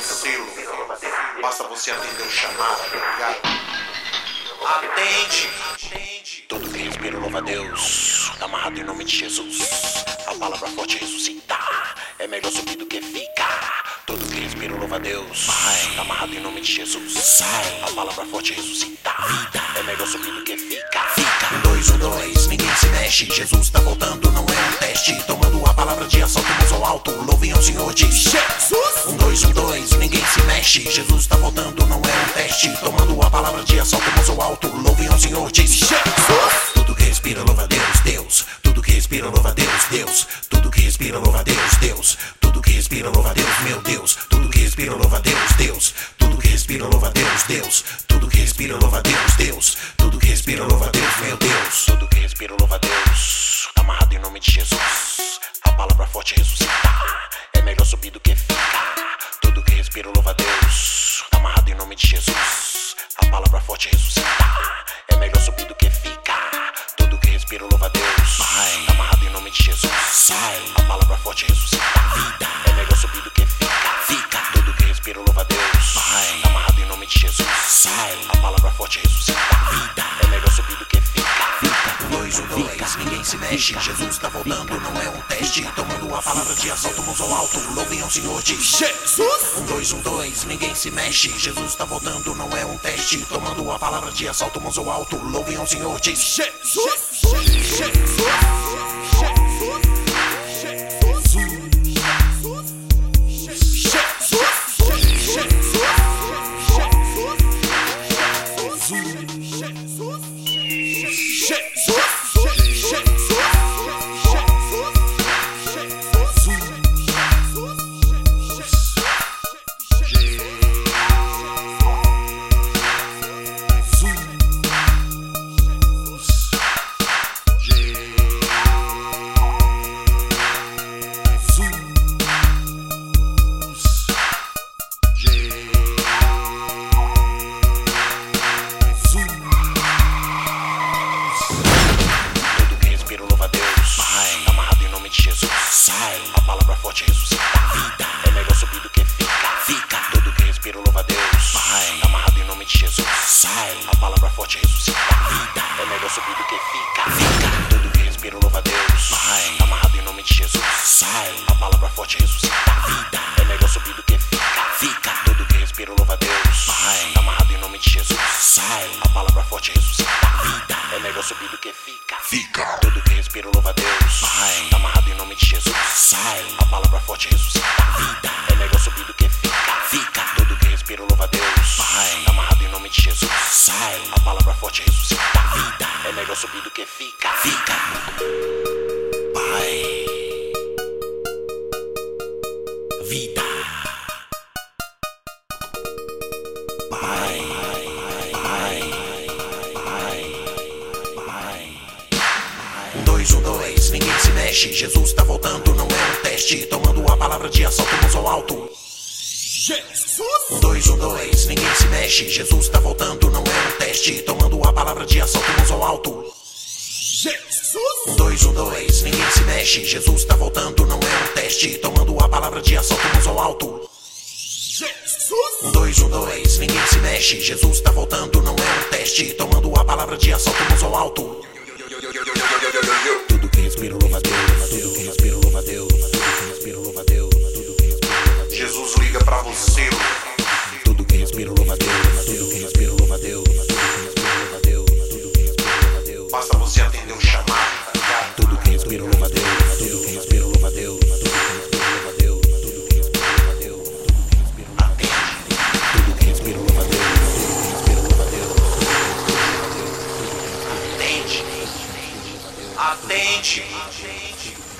selo. Basta você atender o chamado, tá ligado? Atende. Todo que respira louva a Deus, tá amarrado em nome de Jesus. A palavra forte ressuscita, é melhor subir do que ficar. Todo que respira louva a Deus, vai, tá amarrado em nome de Jesus. Sai, a palavra forte ressuscita, vida, é melhor subir do que fica. Fica, 1, 2, ninguém se mexe. Jesus tá voltando, não é um teste. Tomando a palavra de assalto, mãos ao alto, louvem ao Senhor de Jesus. 1, 2, ninguém se mexe. Jesus tá voltando, não é um teste. Tomando a palavra de assalto, mãos ao alto, louvem ao Senhor de Jesus. Tudo que respira louva a Deus, Deus. Tudo que respira louva a Deus, Deus. Tudo que respira louva a Deus, Deus. Tudo que respira louva a Deus, meu Deus. Tudo que respira louva a Deus, Deus. Tudo que respira louva a Deus, Deus. Tudo que respira louva a Deus, Deus. Tudo que respira louva a Deus, meu Deus. Tudo que respira louva a Deus, tá amarrado em nome de Jesus. A palavra forte ressuscita, é melhor subir do que ficar. Tudo que respira louva a Deus, tá amarrado em nome de Jesus. A palavra forte ressuscita, é melhor subir do que ficar. Tudo que respira louva a Deus, vai, tá amarrado em nome de Jesus. Sai, a palavra forte ressuscita, vida, é melhor subir do que fica. Tudo que respira louva a Deus, vai, tá amarrado em nome de Jesus. Sai, a palavra forte ressuscita, vida, é melhor subir do que fica. 2, ninguém se mexe. Jesus tá voltando, não é um teste. Tomando a palavra de assalto, mãos ao alto, louvem ao Senhor de Jesus. 2, ninguém se mexe. Jesus tá voltando, não é um teste. Tomando a palavra de assalto, mãos ao alto, louvem ao Senhor de Jesus. Sai, a palavra forte ressuscita, vida, é melhor subir do que fica. Tudo que respira louva a Deus, vai, tá amarrado em nome de Jesus. Sai, a palavra forte ressuscita, vida, é melhor subir do que fica. Tudo que respira louva a Deus, vai, tá amarrado em nome de Jesus. Sai, a palavra forte ressuscita, vida, é melhor subir do que fica. Tudo que respira louva a Deus, vai, tá amarrado em nome de Jesus. Sai, a palavra forte ressuscita, vida, é melhor subir do que fica. Tudo que respira louva a Deus, vai, tá amarrado em nome de Jesus. Sai, a palavra forte ressuscita, vida, é melhor subir do que fica. Tudo que respira louva a Deus, vai, tá amarrado em nome de Jesus. Sai, a palavra forte ressuscita, vida, é melhor subir do que fica. Pai, vida, Pai. 2, ninguém se mexe. Jesus tá voltando, não é um teste. Tomando a palavra de assalto, mãos ao alto. Jesus! 2, ninguém se mexe. Jesus tá voltando, não é um teste. Tomando a palavra de assalto, mãos ao alto. Jesus! 2, ninguém se mexe. Jesus tá voltando, não é um teste. Tomando a palavra de assalto, mãos ao alto. Jesus! 2, ninguém se mexe. Jesus tá voltando, não é um teste. Tomando a palavra de assalto, mãos ao alto. Tudo que respira louva a Deus, tudo que respira louva a Deus, tudo que respira louva a Deus, tudo que respira louva a Deus. Jesus liga pra você. Tudo que respira louva a Deus, tudo que respira louva a Deus, tudo que respira louva a Deus, tudo que respira louva a Deus. Basta você atender o chamado, tá ligado? Tudo que respira louva a Deus, tudo que respira louva a Deus, tudo que respira louva a Deus, tudo que respira louva a Deus, tudo que respira louva a Deus. Atende. Tudo que respira louva a Deus, tudo que respira louva a Deus, Atende.